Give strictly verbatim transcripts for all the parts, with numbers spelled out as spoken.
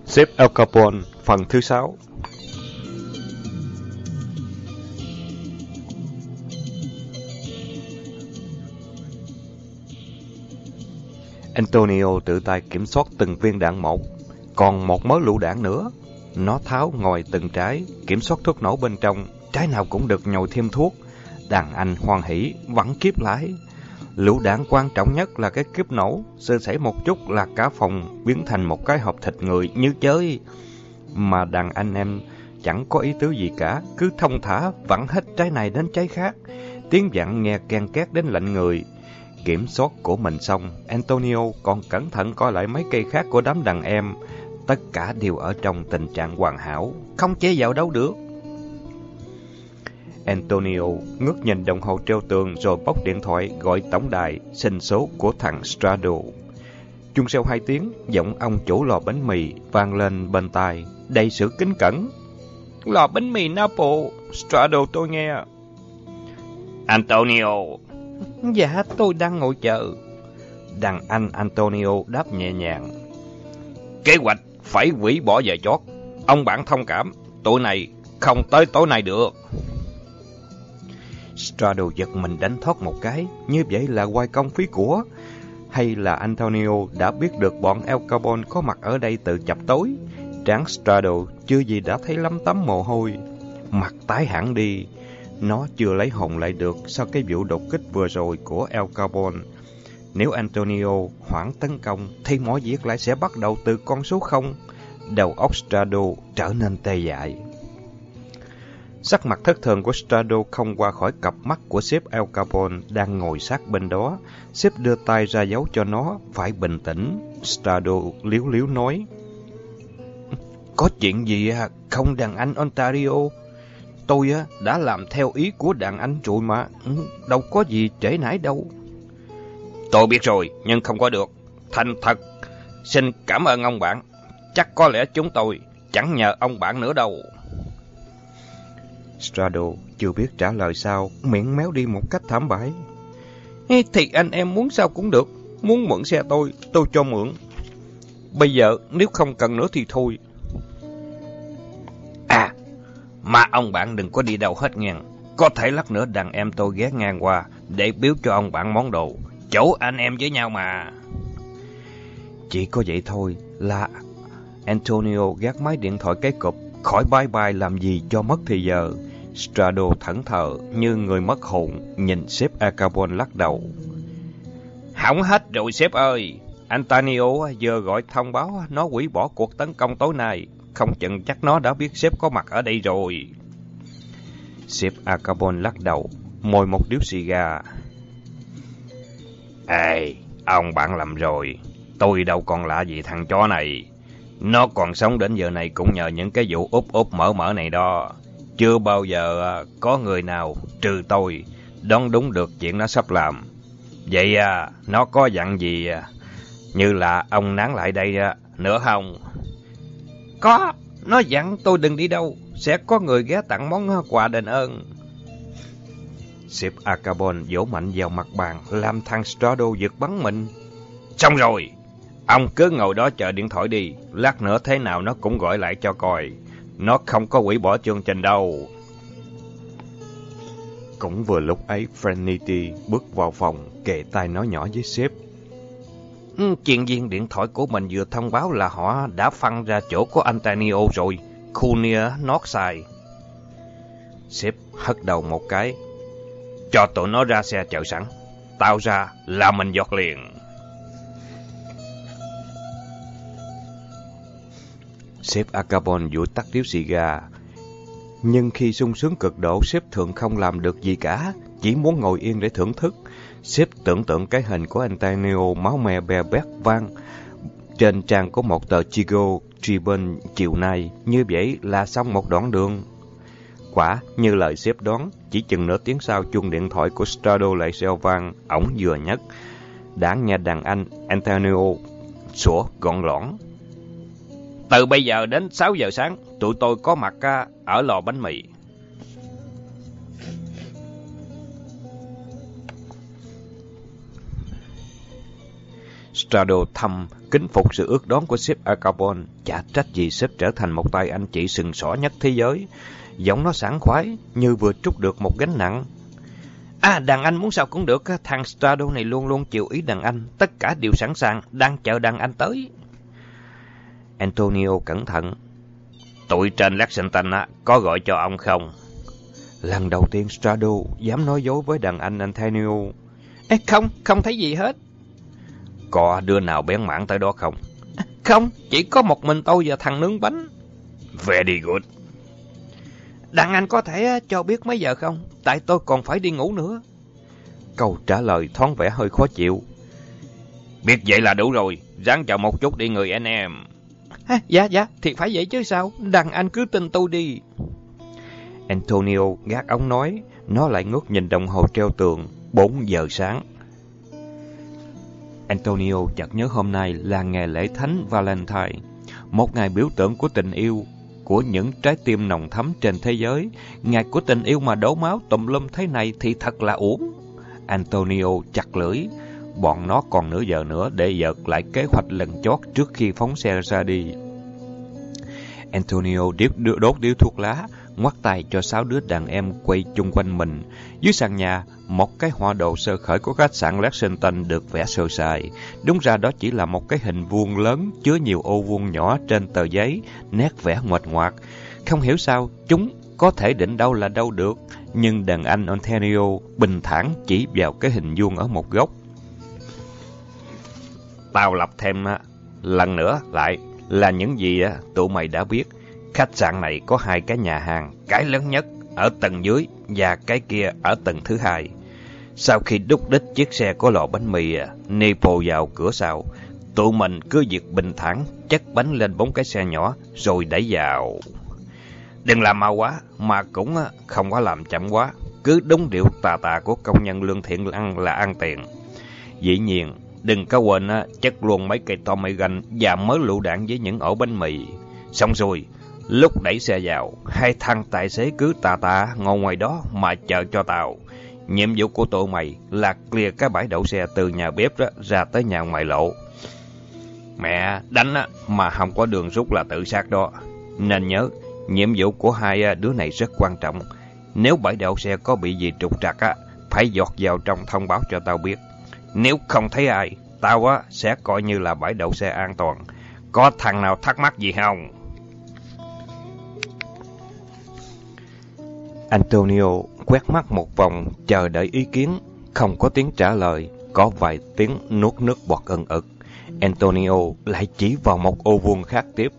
Sếp Al Capone, phần thứ sáu. Antonio tự tay kiểm soát từng viên đạn một, còn một mớ lựu đạn nữa. Nó tháo ngồi từng trái, kiểm soát thuốc nổ bên trong, trái nào cũng được nhồi thêm thuốc. Đàn anh hoan hỉ, vặn kíp lại. Lựu đạn quan trọng nhất là cái kíp nổ, sơ sẩy một chút là cả phòng biến thành một cái hộp thịt người như chơi. Mà đàn anh em chẳng có ý tứ gì cả, cứ thông thả vặn hết trái này đến trái khác. Tiếng vặn nghe ken két đến lạnh người. Kiểm soát của mình xong, Antonio còn cẩn thận coi lại mấy cây khác của đám đàn em. Tất cả đều ở trong tình trạng hoàn hảo, không chế vào đâu được. Antonio ngước nhìn đồng hồ treo tường rồi bóc điện thoại gọi tổng đài xin số của thằng Strado. Chuông sau hai tiếng, giọng ông chủ lò bánh mì vang lên bên tai, đầy sự kính cẩn. Lò bánh mì Napoli, Strado tôi nghe. Antonio. Dạ, tôi đang ngồi chờ. Đàn anh Antonio đáp nhẹ nhàng. Kế hoạch phải hủy bỏ về chót. Ông bạn thông cảm, tụi này không tới tối nay được. Strado giật mình đánh thoát một cái, như vậy là quay công phí của. Hay là Antonio đã biết được bọn Al Capone có mặt ở đây từ chập tối? Trán Strado chưa gì đã thấy lấm tấm mồ hôi, mặt tái hẳn đi. Nó chưa lấy hồn lại được sau cái vụ đột kích vừa rồi của Al Capone. Nếu Antonio hoãn tấn công thì mọi việc lại sẽ bắt đầu từ con số không. Đầu óc Strado trở nên tê dại. Sắc mặt thất thường của Strado không qua khỏi cặp mắt của sếp Al Capone đang ngồi sát bên đó. Sếp đưa tay ra dấu cho nó phải bình tĩnh. Strado liếu liếu nói. Có chuyện gì à? Không đàn anh Ontario? Tôi á đã làm theo ý của đàn anh rồi mà, đâu có gì trễ nải đâu. Tôi biết rồi, nhưng không có được. Thành thật, xin cảm ơn ông bạn. Chắc có lẽ chúng tôi chẳng nhờ ông bạn nữa đâu. Strado chưa biết trả lời sao, miệng méo đi một cách thảm bại. Thì anh em muốn sao cũng được, muốn mượn xe tôi, tôi cho mượn. Bây giờ nếu không cần nữa thì thôi. À, mà ông bạn đừng có đi đâu hết ngang. Có thể lát nữa đàn em tôi ghé ngang qua để biếu cho ông bạn món đồ. Chỗ anh em với nhau mà. Chỉ có vậy thôi là Antonio gác máy điện thoại cái cụp, khỏi bye bye làm gì cho mất thì giờ. Strado thẫn thờ như người mất hồn, nhìn sếp Al Capone lắc đầu. Hỏng hết rồi sếp ơi. Antonio vừa gọi thông báo nó hủy bỏ cuộc tấn công tối nay. Không chừng chắc nó đã biết sếp có mặt ở đây rồi. Sếp Al Capone lắc đầu, môi một điếu xì gà. Ê, ông bạn lầm rồi. Tôi đâu còn lạ gì thằng chó này. Nó còn sống đến giờ này cũng nhờ những cái vụ úp úp mở mở này đó. Chưa bao giờ có người nào, trừ tôi, đoán đúng được chuyện nó sắp làm. Vậy à, nó có dặn gì như là ông nán lại đây nữa không? Có, nó dặn tôi đừng đi đâu, sẽ có người ghé tặng món quà đền ơn. Sếp Al Capone vỗ mạnh vào mặt bàn, làm thằng Strado giật bắn mình. Xong rồi, ông cứ ngồi đó chờ điện thoại đi, lát nữa thế nào nó cũng gọi lại cho coi. Nó không có hủy bỏ chương trình đâu. Cũng vừa lúc ấy, Franity bước vào phòng, kề tai nói nhỏ với sếp. Ừ, chuyên viên điện thoại của mình vừa thông báo là họ đã phân ra chỗ của Antonio rồi, khu nia Northside. Sếp hất đầu một cái. Cho tụi nó ra xe chờ sẵn. Tao ra là mình giọt liền. Sếp Al Capone vụi tắt điếu xì gà. Nhưng khi sung sướng cực độ, sếp thường không làm được gì cả, chỉ muốn ngồi yên để thưởng thức. Sếp tưởng tượng cái hình của Antonio máu me be bét vang trên trang của một tờ Chicago Tribune chiều nay, như vậy là xong một đoạn đường. Quả như lời sếp đoán, chỉ chừng nửa tiếng sau chuông điện thoại của Strado lại reo vang. Ổng vừa nhấc, đã nghe đàn anh Antonio sủa gọn lõn. Từ bây giờ đến sáu giờ sáng, tụi tôi có mặt ở lò bánh mì. Strado thầm kính phục sự ước đoán của sếp Al Capone, chả trách gì sếp trở thành một tay anh chị sừng sỏ nhất thế giới. Giọng nó sảng khoái, như vừa trút được một gánh nặng. À, đàn anh muốn sao cũng được, thằng Strado này luôn luôn chịu ý đàn anh, tất cả đều sẵn sàng, đang chờ đàn anh tới. Antonio cẩn thận. Tụi trên Lexington á, có gọi cho ông không? Lần đầu tiên Strado dám nói dối với đàn anh Antonio. Ê, không, không thấy gì hết. Có đứa nào bén mảng tới đó không? À, không, chỉ có một mình tôi và thằng nướng bánh. Very good. Đàn anh có thể cho biết mấy giờ không? Tại tôi còn phải đi ngủ nữa. Câu trả lời thoáng vẻ hơi khó chịu. Biết vậy là đủ rồi, ráng chờ một chút đi người anh em. À, dạ, dạ, thì phải vậy chứ sao? Đàn anh cứ tin tôi đi. Antonio gác ống nói, nó lại ngước nhìn đồng hồ treo tường, bốn giờ sáng. Antonio chợt nhớ hôm nay là ngày lễ thánh Valentine, một ngày biểu tượng của tình yêu, của những trái tim nồng thắm trên thế giới. Ngày của tình yêu mà đổ máu tùm lum thế này thì thật là uổng. Antonio chặt lưỡi, bọn nó còn nửa giờ nữa để dợt lại kế hoạch lần chót trước khi phóng xe ra đi. Antonio đốt điếu thuốc lá, ngoắt tay cho sáu đứa đàn em quay chung quanh mình. Dưới sàn nhà, một cái họa đồ sơ khởi của khách sạn Lexington được vẽ sơ sài. Đúng ra đó chỉ là một cái hình vuông lớn chứa nhiều ô vuông nhỏ trên tờ giấy, nét vẽ nguệch ngoạc. Không hiểu sao chúng có thể định đâu là đâu được, nhưng đàn anh Antonio bình thản chỉ vào cái hình vuông ở một góc. Tao lặp thêm lần nữa lại là những gì tụi mày đã biết. Khách sạn này có hai cái nhà hàng, cái lớn nhất ở tầng dưới và cái kia ở tầng thứ hai. Sau khi đúc đích chiếc xe có lò bánh mì Nepo vào cửa sau, tụi mình cứ việc bình thản chất bánh lên bốn cái xe nhỏ rồi đẩy vào. Đừng làm mau quá, mà cũng không có làm chậm quá, cứ đúng điệu tà tà của công nhân lương thiện ăn là ăn tiền. Dĩ nhiên, đừng có quên chất luôn mấy cây Tommy gun và mớ lựu đạn với những ổ bánh mì. Xong rồi, lúc đẩy xe vào, hai thằng tài xế cứ tà tà ngồi ngoài đó mà chờ cho tao. Nhiệm vụ của tụi mày là clear cái bãi đậu xe từ nhà bếp đó ra tới nhà ngoài lộ. Mẹ đánh á, mà không có đường rút là tự sát đó. Nên nhớ, nhiệm vụ của hai đứa này rất quan trọng. Nếu bãi đậu xe có bị gì trục trặc á, phải giọt vào trong thông báo cho tao biết. Nếu không thấy ai, tao á sẽ coi như là bãi đậu xe an toàn. Có thằng nào thắc mắc gì không? Antonio quét mắt một vòng, chờ đợi ý kiến. Không có tiếng trả lời, có vài tiếng nuốt nước bọt ẩn ực. Antonio lại chỉ vào một ô vuông khác tiếp.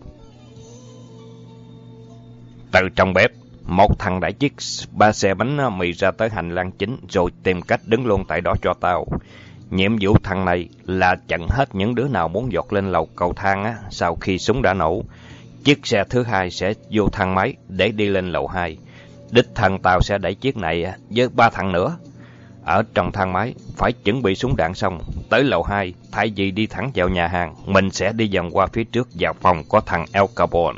Từ trong bếp, một thằng đẩy chiếc ba xe bánh mì ra tới hành lang chính rồi tìm cách đứng luôn tại đó cho tao. Nhiệm vụ thằng này là chặn hết những đứa nào muốn giọt lên lầu cầu thang á, sau khi súng đã nổ. Chiếc xe thứ hai sẽ vô thang máy để đi lên lầu hai. Đích thân tao sẽ đẩy chiếc này với ba thằng nữa. Ở trong thang máy, phải chuẩn bị súng đạn xong. Tới lầu hai, thay vì đi thẳng vào nhà hàng, mình sẽ đi vòng qua phía trước vào phòng có thằng Al Capone.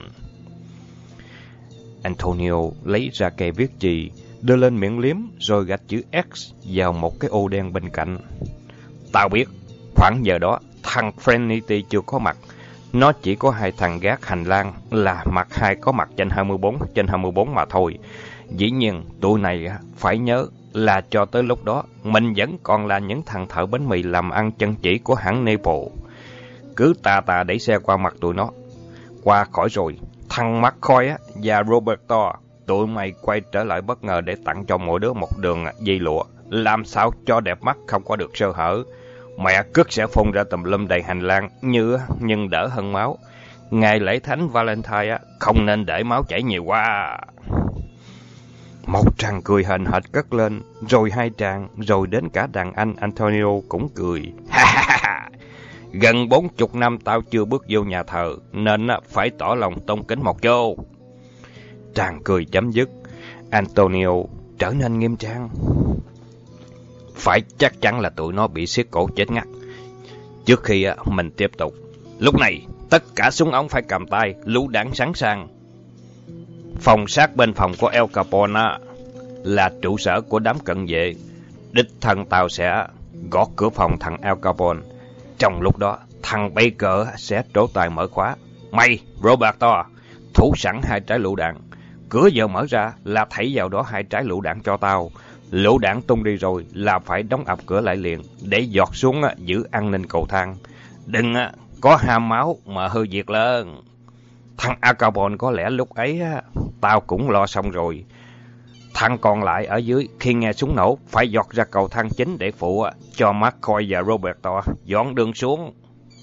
Antonio lấy ra cây viết chì, đưa lên miệng liếm, rồi gạch chữ X vào một cái ô đen bên cạnh. Tao biết, khoảng giờ đó, thằng Frenity chưa có mặt. Nó chỉ có hai thằng gác hành lang là mặt hai có mặt trên hai mươi bốn trên hai mươi bốn mà thôi. Dĩ nhiên, tụi này phải nhớ là cho tới lúc đó, mình vẫn còn là những thằng thợ bánh mì làm ăn chân chỉ của hãng Nepo. Cứ tà tà đẩy xe qua mặt tụi nó. Qua khỏi rồi, thằng McCoy á và Roberto, tụi mày quay trở lại bất ngờ để tặng cho mỗi đứa một đường dây lụa, làm sao cho đẹp mắt không có được sơ hở. Mẹ cướp sẽ phun ra tùm lum đầy hành lang như nhưng đỡ hơn máu. Ngày lễ thánh Valentine á, không nên để máu chảy nhiều quá. Một tràng cười hền hệt cất lên, rồi hai tràng, rồi đến cả đàn anh Antonio cũng cười. Gần bốn chục năm tao chưa bước vô nhà thờ, nên phải tỏ lòng tôn kính một chút. Tràng cười chấm dứt, Antonio trở nên nghiêm trang. Phải chắc chắn là tụi nó bị siết cổ chết ngắt. Trước khi mình tiếp tục, lúc này tất cả súng ống phải cầm tay, lựu đạn sẵn sàng. Phòng sát bên phòng của Al Capone là trụ sở của đám cận vệ. Đích thân tao sẽ gõ cửa phòng thằng Al Capone. Trong lúc đó, thằng Baker sẽ trổ tài mở khóa. Mày, Roberto, thủ sẵn hai trái lựu đạn. Cửa giờ mở ra là thảy vào đó hai trái lựu đạn cho tao. Lựu đạn tung đi rồi là phải đóng ập cửa lại liền để giọt xuống giữ an ninh cầu thang. Đừng có ham máu mà hư việc lớn. Thằng Al Capone có lẽ lúc ấy tao cũng lo xong rồi. Thằng còn lại ở dưới khi nghe súng nổ phải giọt ra cầu thang chính để phụ cho McCoy và Roberto dọn đường xuống.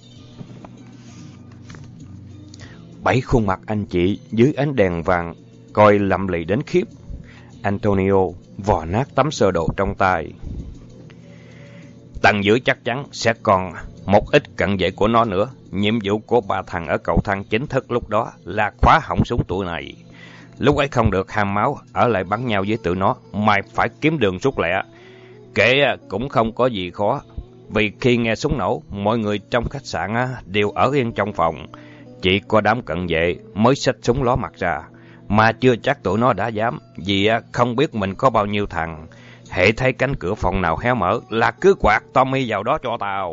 Bảy khuôn mặt anh chị dưới ánh đèn vàng coi lậm lì đến khiếp. Antonio vò nát tấm sơ đồ trong tay. Tầng dưới chắc chắn sẽ còn một ít cận vệ của nó nữa. Nhiệm vụ của ba thằng ở cầu thang chính thức lúc đó là khóa hỏng súng tụi này. Lúc ấy không được ham máu ở lại bắn nhau với tụi nó, mày phải kiếm đường rút lẹ. Kể cũng không có gì khó, vì khi nghe súng nổ, mọi người trong khách sạn đều ở yên trong phòng. Chỉ có đám cận vệ mới xách súng ló mặt ra, mà chưa chắc tụi nó đã dám, vì không biết mình có bao nhiêu thằng. Hễ thấy cánh cửa phòng nào hé mở là cứ quạt Tommy vào đó cho tao.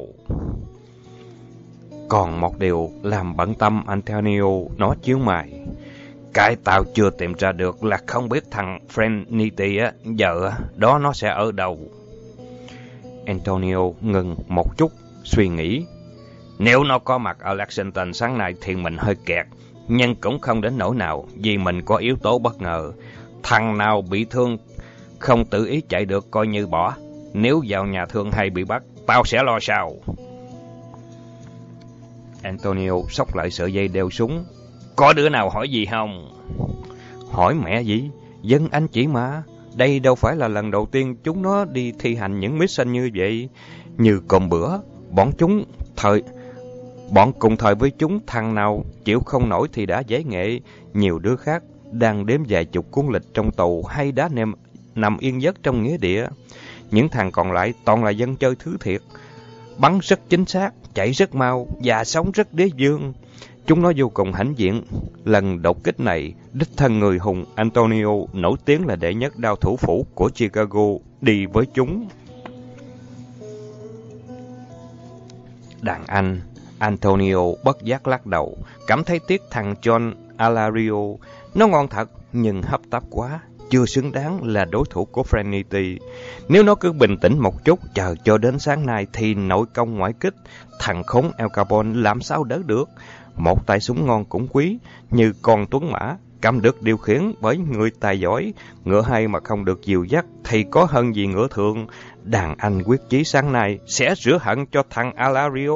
Còn một điều làm bận tâm Antonio nó chiếu mày. Cái tao chưa tìm ra được là không biết thằng Frenity á, giờ đó nó sẽ ở đâu. Antonio ngừng một chút, suy nghĩ. Nếu nó có mặt ở Lexington sáng nay thì mình hơi kẹt, nhưng cũng không đến nỗi nào vì mình có yếu tố bất ngờ. Thằng nào bị thương không tự ý chạy được coi như bỏ. Nếu vào nhà thương hay bị bắt, tao sẽ lo sao. Antonio xốc lại sợi dây đeo súng. Có đứa nào hỏi gì không? Hỏi mẹ gì? Dân anh chỉ mà. Đây đâu phải là lần đầu tiên chúng nó đi thi hành những mission như vậy. Như còn bữa, bọn chúng thời... Bọn cùng thời với chúng, thằng nào chịu không nổi thì đã giải nghệ. Nhiều đứa khác đang đếm vài chục cuốn lịch trong tù hay đã nằm, nằm yên giấc trong nghĩa địa. Những thằng còn lại toàn là dân chơi thứ thiệt. Bắn rất chính xác, chạy rất mau và sống rất đế vương. Chúng nó vô cùng hãnh diện. Lần đột kích này, đích thân người hùng Antonio nổi tiếng là đệ nhất đao thủ phủ của Chicago đi với chúng. Đàn anh, Antonio bất giác lắc đầu, cảm thấy tiếc thằng John Alario. Nó ngon thật, nhưng hấp tấp quá, chưa xứng đáng là đối thủ của Frenity. Nếu nó cứ bình tĩnh một chút, chờ cho đến sáng nay thì nội công ngoại kích, thằng khốn Al Capone làm sao đỡ được. Một tay súng ngon cũng quý, như con tuấn mã, cầm được điều khiển bởi người tài giỏi. Ngựa hay mà không được dìu dắt thì có hơn gì ngựa thường. Đàn anh quyết chí sáng nay sẽ rửa hận cho thằng Alario.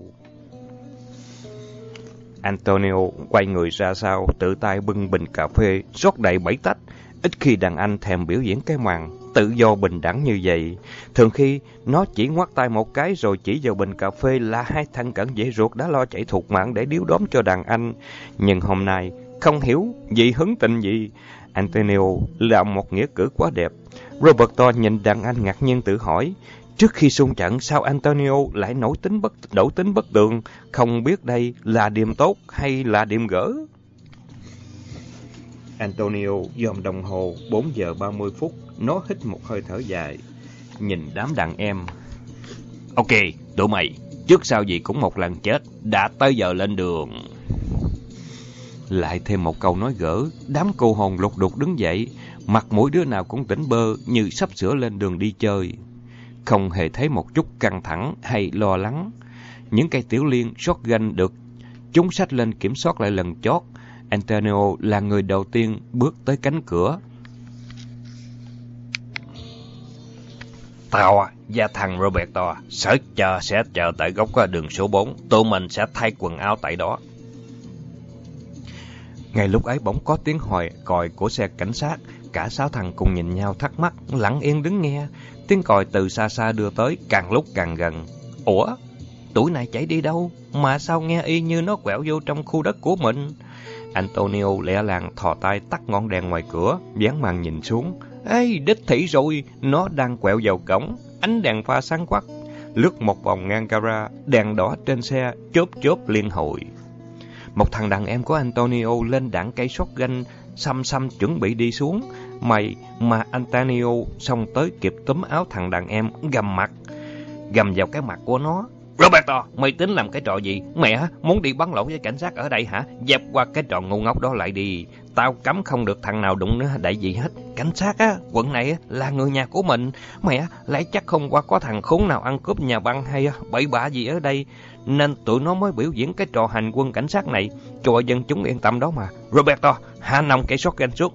Antonio quay người ra sau, tự tay bưng bình cà phê, rót đầy bảy tách. Ít khi đàn anh thèm biểu diễn cái màn tự do bình đẳng như vậy. Thường khi nó chỉ ngoắt tay một cái rồi chỉ vào bình cà phê là hai thằng cận vệ ruột đã lo chạy thục mạng để điếu đóm cho đàn anh. Nhưng hôm nay không hiểu vì hứng tình gì, Antonio làm một nghĩa cử quá đẹp. Roberto nhìn đàn anh ngạc nhiên tự hỏi, trước khi xung trận sao Antonio lại nổi tính bất đổi tính bất tường, không biết đây là điểm tốt hay là điểm gỡ. Antonio dòm đồng hồ bốn giờ ba mươi phút, nó hít một hơi thở dài, nhìn đám đàn em. Ok, tụi mày, trước sau gì cũng một lần chết, đã tới giờ lên đường. Lại thêm một câu nói gỡ, đám cô hồn lục đục đứng dậy, mặt mỗi đứa nào cũng tỉnh bơ như sắp sửa lên đường đi chơi. Không hề thấy một chút căng thẳng hay lo lắng. Những cây tiểu liên shotgun được chúng xách lên kiểm soát lại lần chót. Antonio là người đầu tiên bước tới cánh cửa. Tao và thằng Roberto sẽ chờ sẽ chờ tại góc đường số bốn. Tụi mình sẽ thay quần áo tại đó. Ngay lúc ấy bỗng có tiếng hồi còi của xe cảnh sát. Cả sáu thằng cùng nhìn nhau thắc mắc, lặng yên đứng nghe. Tiếng còi từ xa xa đưa tới, càng lúc càng gần. Ủa? Tụi này chạy đi đâu? Mà sao nghe y như nó quẹo vô trong khu đất của mình? Antonio lẹ làng thò tay tắt ngọn đèn ngoài cửa, dán màn nhìn xuống. Ê, đích thị rồi, nó đang quẹo vào cổng. Ánh đèn pha sáng quắc, lướt một vòng ngang gara, đèn đỏ trên xe chớp chớp liên hồi. Một thằng đàn em của Antonio lên đạn cây shotgun, xăm xăm chuẩn bị đi xuống. Mày mà Antonio xông tới kịp túm áo thằng đàn em, gầm mặt, gầm vào cái mặt của nó. Roberto, mày tính làm cái trò gì? Mẹ muốn đi bắn lộn với cảnh sát ở đây hả? Dẹp qua cái trò ngu ngốc đó lại đi. Tao cấm không được thằng nào đụng nữa đại gì hết. Cảnh sát á, quận này á, là người nhà của mình. Mẹ, lấy chắc hôm qua có thằng khốn nào ăn cướp nhà băng hay bậy bạ gì ở đây, nên tụi nó mới biểu diễn cái trò hành quân cảnh sát này, cho dân chúng yên tâm đó mà. Roberto, hạ nòng cây shotgun xuống.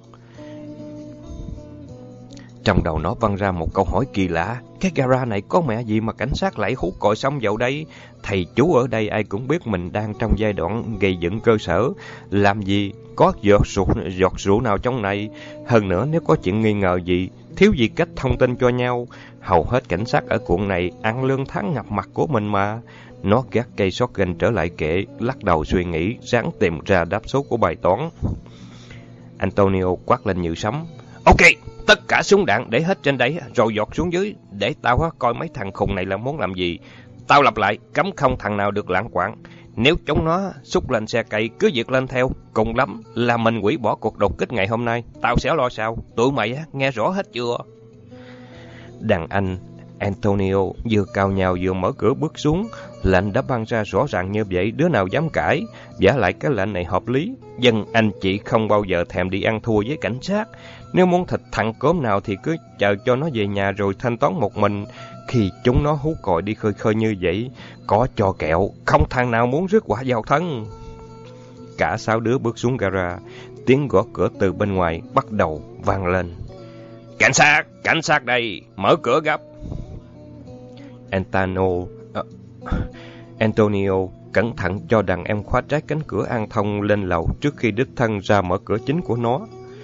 Trong đầu nó văng ra một câu hỏi kỳ lạ. Cái gara này có mẹ gì mà cảnh sát lại hút còi xong vào đây? Thầy chú ở đây ai cũng biết mình đang trong giai đoạn gây dựng cơ sở. Làm gì có giọt rượu, giọt rượu nào trong này? Hơn nữa nếu có chuyện nghi ngờ gì, thiếu gì cách thông tin cho nhau. Hầu hết cảnh sát ở quận này ăn lương tháng ngập mặt của mình mà. Nó gác cây shotgun trở lại kệ, lắc đầu suy nghĩ, ráng tìm ra đáp số của bài toán. Antonio quát lên như sấm. Ok, tất cả súng đạn để hết trên đấy rồi giọt xuống dưới, để tao coi mấy thằng khùng này là muốn làm gì. Tao lặp lại, cấm không thằng nào được lãng quảng. Nếu chúng nó xúc lên xe cây cứ việc lên theo, cùng lắm là mình hủy bỏ cuộc đột kích ngày hôm nay. Tao sẽ lo sao. Tụi mày nghe rõ hết chưa? Đàn anh Antonio vừa cào nhào vừa mở cửa bước xuống. Lệnh đã ban ra rõ ràng như vậy, đứa nào dám cãi. Vả lại cái lệnh này hợp lý. Dân anh chị không bao giờ thèm đi ăn thua với cảnh sát. Nếu muốn thịt thằng cốm nào thì cứ chờ cho nó về nhà rồi thanh toán một mình. Khi chúng nó hú còi đi khơi khơi như vậy, có cho kẹo, không thằng nào muốn rước quả vào thân. Cả sáu đứa bước xuống gara. Tiếng gõ cửa từ bên ngoài bắt đầu vang lên. Cảnh sát, cảnh sát đây, mở cửa gấp. Antano, uh, Antonio cẩn thận cho đàn em khóa trái cánh cửa an thông lên lầu trước khi đích thân ra mở cửa chính của nó.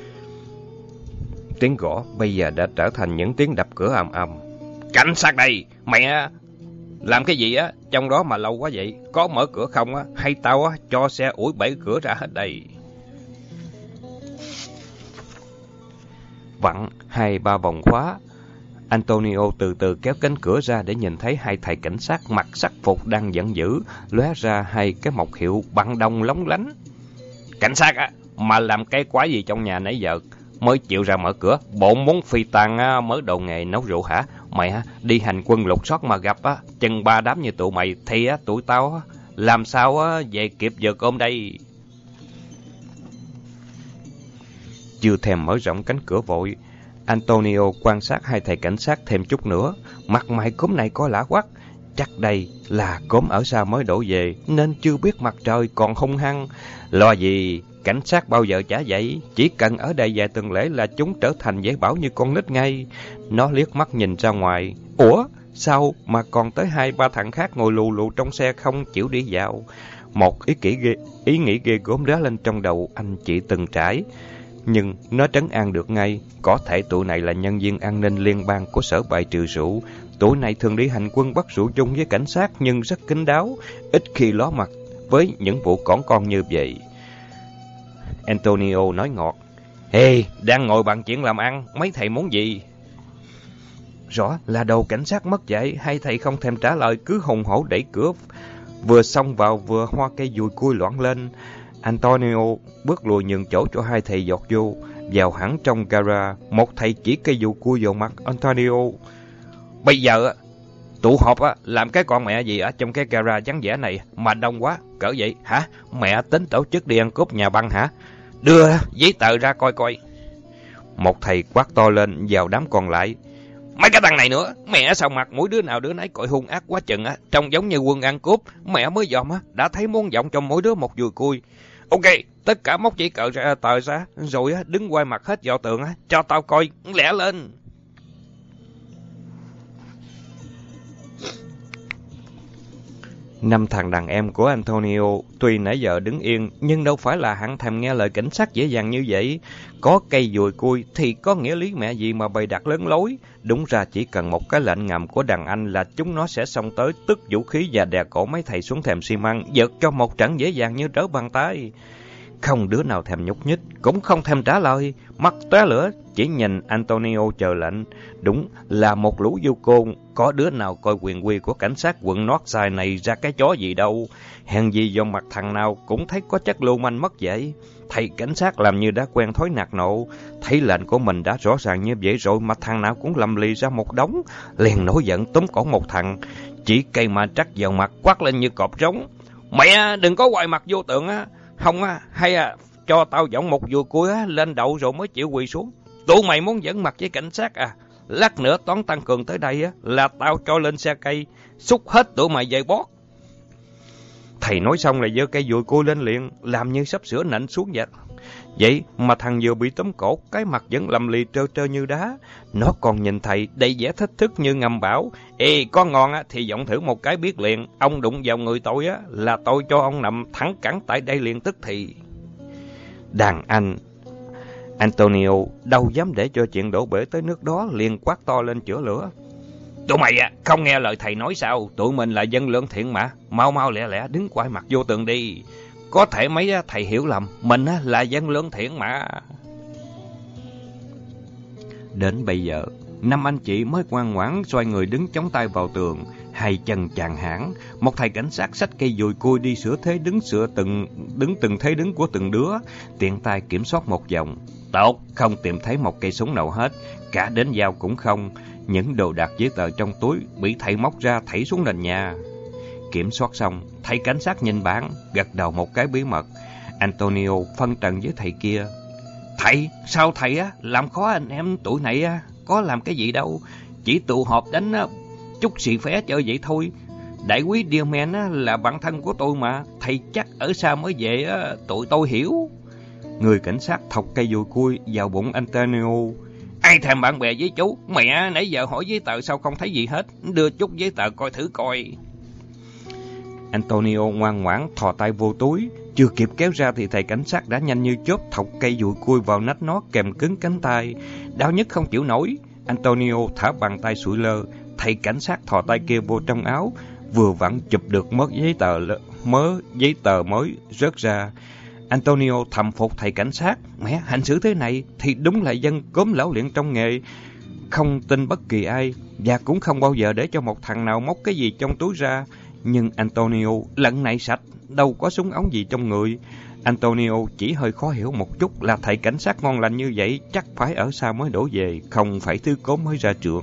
Tiếng gõ bây giờ đã trở thành những tiếng đập cửa ầm ầm. Cảnh sát đây, mẹ làm cái gì á trong đó mà lâu quá vậy? Có mở cửa không á, hay tao á cho xe ủi bể cửa ra hết đây. Vặn hai ba vòng khóa, Antonio từ từ kéo cánh cửa ra để nhìn thấy hai thầy cảnh sát mặc sắc phục đang giận dữ, lóe ra hai cái mộc hiệu bằng đồng lóng lánh. Cảnh sát á, mà làm cái quái gì trong nhà nãy giờ mới chịu ra mở cửa? Bộ muốn phi tàng mới đồ nghề nấu rượu hả? Mày á, đi hành quân lục soát mà gặp á chừng ba đám như tụi mày thì á tụi tao á làm sao á về kịp giờ cơm đây? Chưa thèm mở rộng cánh cửa vội, Antonio quan sát hai thầy cảnh sát thêm chút nữa. Mặt mày cốm này có lạ quắc. Chắc đây là cốm ở xa mới đổ về nên chưa biết mặt trời còn hung hăng. Lo gì, cảnh sát bao giờ chả vậy. Chỉ cần ở đây vài tuần lễ là chúng trở thành dễ bảo như con nít ngay. Nó liếc mắt nhìn ra ngoài. Ủa, sao mà còn tới hai ba thằng khác ngồi lù lù trong xe không chịu đi vào? Một ý, kỹ ghê, ý nghĩ ghê gớm đá lên trong đầu anh chị từng trải. Nhưng nó trấn an được ngay. Có thể tụi này là nhân viên an ninh liên bang của sở bài trừ rượu. Tụi này thường đi hành quân bắt rượu chung với cảnh sát nhưng rất kín đáo, ít khi ló mặt với những vụ cỏn con như vậy. Antonio nói ngọt. Ê, đang ngồi bàn chuyện làm ăn, mấy thầy muốn gì? Rõ là đầu cảnh sát mất dạy, hai thầy không thèm trả lời cứ hùng hổ đẩy cửa, vừa xông vào vừa hoa cây dùi cui loạn lên. Antonio bước lùi nhường chỗ cho hai thầy dọt vô, vào hẳn trong gara. Một thầy chỉ cây dùi cui vào mặt Antonio. Bây giờ tụ họp á, làm cái con mẹ gì ở trong cái gara vắng vẻ này mà đông quá, cỡ vậy hả? Mẹ tính tổ chức đi ăn cướp nhà băng hả? Đưa giấy tờ ra coi coi. Một thầy quát to lên vào đám còn lại. Mấy cái thằng này nữa, mẹ sao mặt mỗi đứa nào đứa nấy cội hung ác quá chừng á, trông giống như quân ăn cướp. Mẹ mới dòm á, đã thấy muốn giọng cho mỗi đứa một dùi cui. Ok, tất cả móc giấy cờ ra tờ ra, rồi á đứng quay mặt hết vào tường á, cho tao coi, lẹ lên. Năm thằng đàn em của Antonio tuy nãy giờ đứng yên nhưng đâu phải là hạng thèm nghe lời cảnh sát dễ dàng như vậy. Có cây dùi cui thì có nghĩa lý mẹ gì mà bày đặt lớn lối. Đúng ra chỉ cần một cái lệnh ngầm của đàn anh là chúng nó sẽ xông tới tức vũ khí và đè cổ mấy thầy xuống thềm xi măng, giật cho một trận dễ dàng như trở bàn tay. Không đứa nào thèm nhúc nhích, cũng không thèm trả lời, mắt tóe lửa, chỉ nhìn Antonio chờ lệnh. Đúng là một lũ du côn, có đứa nào coi quyền quy của cảnh sát quận Northside này ra cái chó gì đâu. Hèn gì do mặt thằng nào cũng thấy có chất lưu manh mất vậy. Thầy cảnh sát làm như đã quen thói nạt nộ, thấy lệnh của mình đã rõ ràng như vậy rồi mà thằng nào cũng lầm lì ra một đống, liền nổi giận túm cổ một thằng. chỉ cây ma trắc vào mặt quát lên như cọp rống. Mẹ đừng có quay mặt vô tượng á, không á, hay à, cho tao giọng một vùi cuối á, lên đậu rồi mới chịu quỳ xuống. Tụi mày muốn dẫn mặt với cảnh sát à? Lát nữa toán tăng cường tới đây á, là tao cho lên xe cây, xúc hết tụi mày về bót. Thầy nói xong là giơ cây dùi cui lên liền, làm như sắp sửa nện xuống vậy. Vậy mà thằng vừa bị tóm cổ, cái mặt vẫn lầm lì trơ trơ như đá. Nó còn nhìn thầy đầy vẻ thách thức như ngầm bảo: Ê, có ngon á thì giọng thử một cái biết liền. Ông đụng vào người tôi á, là tôi cho ông nằm thẳng cẳng tại đây liền tức thì. Đàn anh Antonio đâu dám để cho chuyện đổ bể tới nước đó, liền quát to lên chữa lửa. Tụi mày à, không nghe lời thầy nói sao? Tụi mình là dân lương thiện mà, mau mau lẹ lẹ đứng quay mặt vô tường đi. Có thể mấy thầy hiểu lầm, mình là dân lương thiện mà. Đến bây giờ, năm anh chị mới ngoan ngoãn xoay người đứng chống tay vào tường, hai chân chàng hãng. Một thầy cảnh sát xách cây dùi cui đi sửa thế đứng sửa từng đứng từng thế đứng của từng đứa, tiện tay kiểm soát một vòng. Tốt, không tìm thấy một cây súng nào hết, cả đến dao cũng không. Những đồ đạc giấy tờ trong túi bị thầy móc ra thảy xuống nền nhà. Kiểm soát xong, thầy cảnh sát nhìn bảng, gật đầu một cái bí mật. Antonio phân trần với thầy kia. Thầy, sao thầy á làm khó anh em tuổi này á? Có làm cái gì đâu, chỉ tụ họp đánh á, chút xì phé chơi vậy thôi. Đại quý Dearman á là bạn thân của tôi mà, thầy chắc ở xa mới về á, tụi tôi hiểu. Người cảnh sát thọc cây dùi cui vào bụng Antonio. Ai thèm bạn bè với chú? Mẹ, nãy giờ hỏi giấy tờ sao không thấy gì hết? Đưa chút giấy tờ coi thử coi. Antonio ngoan ngoãn thò tay vô túi, chưa kịp kéo ra thì thầy cảnh sát đã nhanh như chớp thọc cây dùi cui vào nách nó kèm cứng cánh tay. Đau nhức không chịu nổi, Antonio thả bàn tay sụi lơ. Thầy cảnh sát thò tay kia vô trong áo, vừa vặn chụp được mớ giấy tờ mớ giấy tờ mới rớt ra. Antonio thầm phục thầy cảnh sát. Mẹ, hành xử thế này thì đúng là dân cốm lão luyện trong nghề, không tin bất kỳ ai, và cũng không bao giờ để cho một thằng nào móc cái gì trong túi ra. Nhưng Antonio lần này sạch, đâu có súng ống gì trong người. Antonio chỉ hơi khó hiểu một chút là thầy cảnh sát ngon lành như vậy chắc phải ở xa mới đổ về, không phải thứ cốm mới ra trường.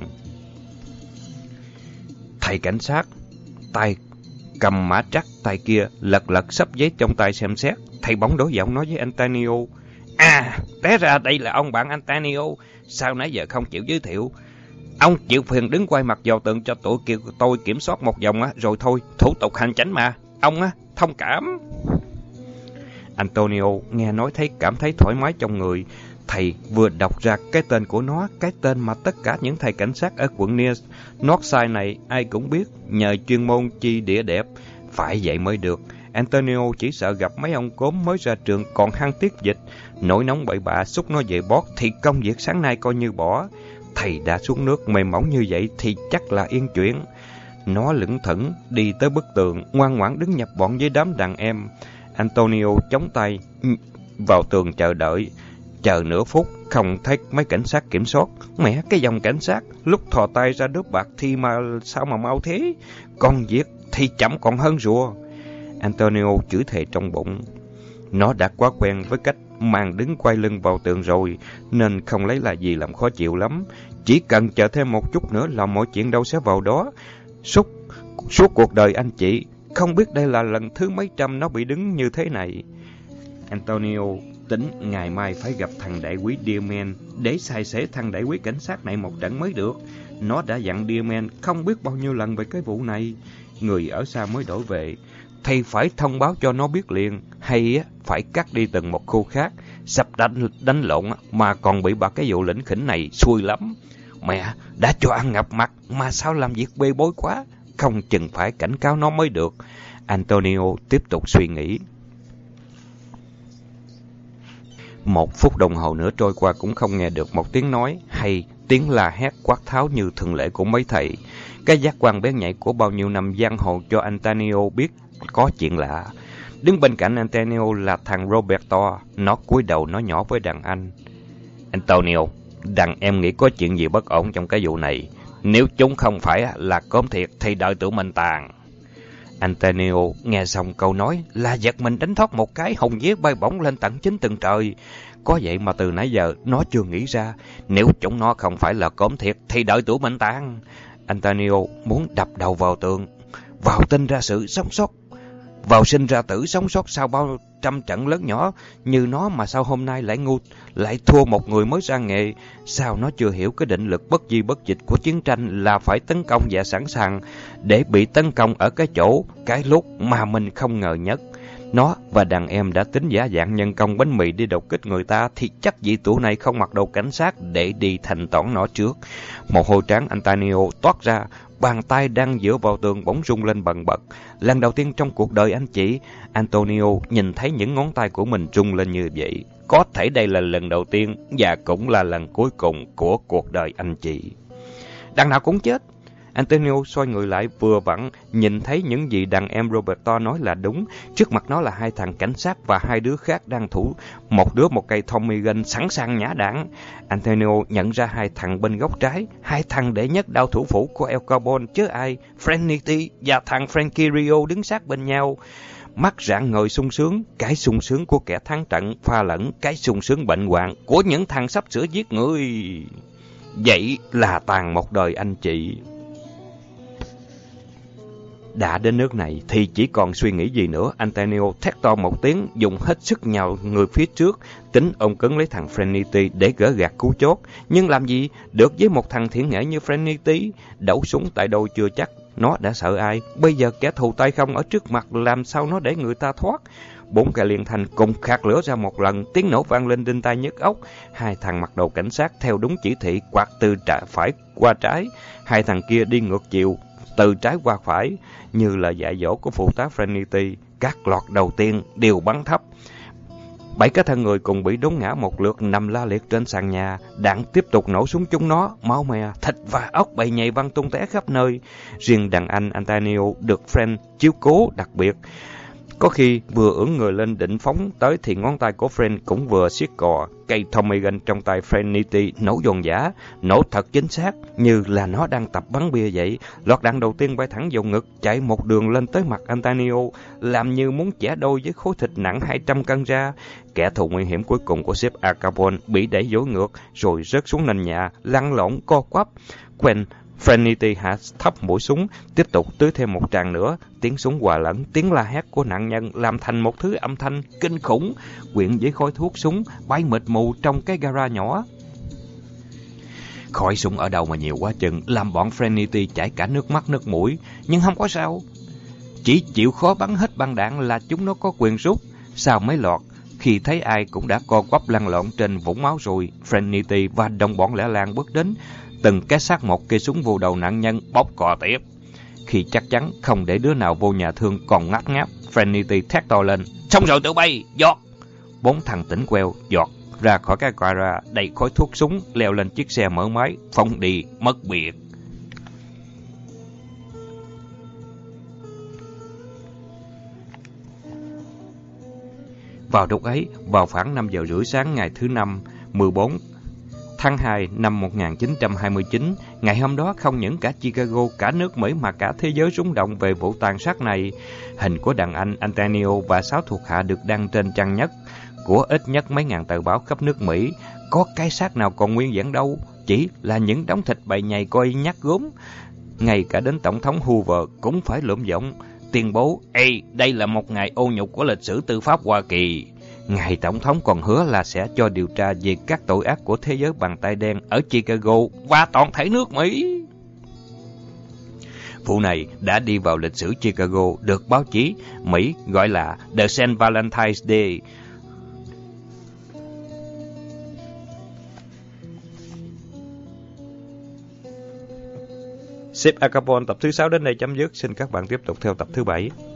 Thầy cảnh sát tay cầm mã trắc, tay kia lật lật sắp giấy trong tay xem xét. Thầy bỗng đổi giọng nói với Antonio. À, té ra đây là ông bạn Antonio, sao nãy giờ không chịu giới thiệu? Ông chịu phiền đứng quay mặt vào tường cho tụi kia tôi kiểm soát một vòng á, rồi thôi, thủ tục hành chánh mà. Ông á, thông cảm. Antonio nghe nói thấy cảm thấy thoải mái trong người. Thầy vừa đọc ra cái tên của nó, cái tên mà tất cả những thầy cảnh sát ở quận Near Northside này ai cũng biết, nhờ chuyên môn chi đĩa đẹp. Phải vậy mới được. Antonio chỉ sợ gặp mấy ông cốm mới ra trường còn hăng tiết dịch, nổi nóng bậy bạ xúc nó về bót thì công việc sáng nay coi như bỏ. Thầy đã xuống nước mềm mỏng như vậy thì chắc là yên chuyện. Nó lững thững đi tới bức tường, ngoan ngoãn đứng nhập bọn với đám đàn em. Antonio chống tay vào tường chờ đợi. Chờ nửa phút không thấy mấy cảnh sát kiểm soát. Mẹ, cái dòng cảnh sát lúc thò tay ra đớp bạc thì mà sao mà mau thế? Còn việc thì chậm còn hơn rùa. Antonio chửi thề trong bụng. Nó đã quá quen với cách màn đứng quay lưng vào tường rồi, nên không lấy là gì làm khó chịu lắm. Chỉ cần chờ thêm một chút nữa là mọi chuyện đâu sẽ vào đó. Suốt, suốt cuộc đời anh chị, không biết đây là lần thứ mấy trăm nó bị đứng như thế này. Antonio tính ngày mai phải gặp thằng đại quý Dearman để sai sẻ thằng đại quý cảnh sát này một trận mới được. Nó đã dặn Dearman không biết bao nhiêu lần về cái vụ này. Người ở xa mới đổi về thì phải thông báo cho nó biết liền, hay phải cắt đi từng một khu khác. Sắp đánh, đánh lộn mà còn bị bà cái vụ lỉnh khỉnh này xui lắm. Mẹ, đã cho ăn ngập mặt mà sao làm việc bê bối quá, không chừng phải cảnh cáo nó mới được. Antonio tiếp tục suy nghĩ. Một phút đồng hồ nữa trôi qua cũng không nghe được một tiếng nói hay tiếng la hét quát tháo như thường lệ của mấy thầy. Cái giác quan bén nhạy của bao nhiêu năm giang hồ cho Antonio biết có chuyện lạ. Đứng bên cạnh Antonio là thằng Roberto. Nó cúi đầu nói nhỏ với đàn anh. Antonio, đàn em nghĩ có chuyện gì bất ổn trong cái vụ này. Nếu chúng không phải là cốm thiệt thì đợi tụi mình tàn. Antonio nghe xong câu nói là giật mình đánh thoát một cái, hồn vía bay bổng lên tận chín tầng trời. Có vậy mà từ nãy giờ nó chưa nghĩ ra. Nếu chúng nó không phải là cốm thiệt thì đợi tụi mình tàn. Antonio muốn đập đầu vào tường. Vào tinh ra sự sống sót, vào sinh ra tử sống sót sau bao trăm trận lớn nhỏ như nó mà sao hôm nay lại ngu, lại thua một người mới ra nghề. Sao nó chưa hiểu cái định lực bất di bất dịch của chiến tranh là phải tấn công và sẵn sàng để bị tấn công ở cái chỗ, cái lúc mà mình không ngờ nhất. Nó và đàn em đã tính giả dạng nhân công bánh mì đi đột kích người ta thì chắc vị tủ này không mặc đồ cảnh sát để đi thành toán nó trước. Mồ hôi trán Antonio toát ra, bàn tay đang dựa vào tường bỗng rung lên bần bật. Lần đầu tiên trong cuộc đời anh chị, Antonio nhìn thấy những ngón tay của mình rung lên như vậy. Có thể đây là lần đầu tiên và cũng là lần cuối cùng của cuộc đời anh chị. Đằng nào cũng chết. Antonio xoay người lại vừa vặn nhìn thấy những gì đàn em Roberto nói là đúng. Trước mặt nó là hai thằng cảnh sát và hai đứa khác đang thủ một đứa một cây Tommy gun sẵn sàng nhả đạn. Antonio nhận ra hai thằng bên góc trái, hai thằng đệ nhất đao thủ phủ của El Capone chứ ai, Franity và thằng Frankie Rio đứng sát bên nhau. Mắt rạng ngời sung sướng, cái sung sướng của kẻ thắng trận pha lẫn cái sung sướng bệnh hoạn của những thằng sắp sửa giết người. Vậy là tàn một đời anh chị. Đã đến nước này thì chỉ còn suy nghĩ gì nữa. Antonio thét to một tiếng, dùng hết sức nhào người phía trước, tính ôm cứng lấy thằng Franity để gỡ gạt cú chốt. Nhưng làm gì được với một thằng thiện nghệ như Franity, đẩu súng tại đâu chưa chắc nó đã sợ ai. Bây giờ kẻ thù tay không ở trước mặt, làm sao nó để người ta thoát. Bốn cây liên thanh cùng khạc lửa ra một lần, tiếng nổ vang lên đinh tai nhức óc. Hai thằng mặc đồ cảnh sát theo đúng chỉ thị quạt từ trái phải qua trái, hai thằng kia đi ngược chiều từ trái qua phải, như là dạy dỗ của phụ tá Franity. Các loạt đầu tiên đều bắn thấp. Bảy cái thân người cùng bị đốn ngã một lượt nằm la liệt trên sàn nhà. Đạn tiếp tục nổ xuống chúng nó, máu me, thịt và ốc bầy nhầy văng tung tóe khắp nơi. Riêng đàn anh Antonio được Frank chiếu cố đặc biệt. Có khi vừa ưỡn người lên định phóng tới thì ngón tay của Frank cũng vừa siết cò. Cây Tommy gun trong tay Franity nổ dồn dã, nổ thật chính xác như là nó đang tập bắn bia vậy. Loạt đạn đầu tiên bay thẳng vào ngực, chạy một đường lên tới mặt Antonio, làm như muốn chẻ đôi với khối thịt nặng hai trăm cân ra. Kẻ thù nguy hiểm cuối cùng của sếp Al Capone bị đẩy dối ngược rồi rớt xuống nền nhà, lăn lộn co quắp. Quen Franity hạ thấp mũi súng, tiếp tục tưới thêm một tràng nữa. Tiếng súng hòa lẫn tiếng la hét của nạn nhân làm thành một thứ âm thanh kinh khủng, quyện với khói thuốc súng bay mịt mù trong cái gara nhỏ. Khói súng ở đâu mà nhiều quá chừng, làm bọn Franity chảy cả nước mắt nước mũi, nhưng không có sao. Chỉ chịu khó bắn hết băng đạn là chúng nó có quyền rút. Sau mấy lọt, khi thấy ai cũng đã co quắp lăn lộn trên vũng máu rồi, Franity và đồng bọn lẻ làng bước đến, từng cái xác một cây súng vô đầu nạn nhân bóp cò tiếp. Khi chắc chắn không để đứa nào vô nhà thương còn ngáp ngáp, Franity thét to lên: "Xong rồi tụi bay, giọt!" Bốn thằng tỉnh queo giọt ra khỏi cái gara đầy khói thuốc súng, leo lên chiếc xe mở máy, phóng đi mất biệt. Vào lúc ấy, vào khoảng năm giờ rưỡi sáng ngày thứ năm, mười bốn tháng hai năm một nghìn chín trăm hai mươi chín, ngày hôm đó không những cả Chicago, cả nước Mỹ mà cả thế giới rung động về vụ tàn sát này. Hình của đàn anh Antonio và sáu thuộc hạ được đăng trên trang nhất của ít nhất mấy ngàn tờ báo khắp nước Mỹ. Có cái xác nào còn nguyên vẹn đâu, chỉ là những đống thịt bầy nhầy coi nhát gốm. Ngay cả đến Tổng thống Hoover cũng phải lượm giọng tuyên bố: "Ê, đây là một ngày ô nhục của lịch sử tư pháp Hoa Kỳ." Ngài Tổng thống còn hứa là sẽ cho điều tra về các tội ác của thế giới bàn tay đen ở Chicago và toàn thể nước Mỹ. Vụ này đã đi vào lịch sử Chicago, được báo chí Mỹ gọi là The Saint Valentine's Day. Sếp Al Capone tập thứ sáu đến đây chấm dứt. Xin các bạn tiếp tục theo tập thứ bảy.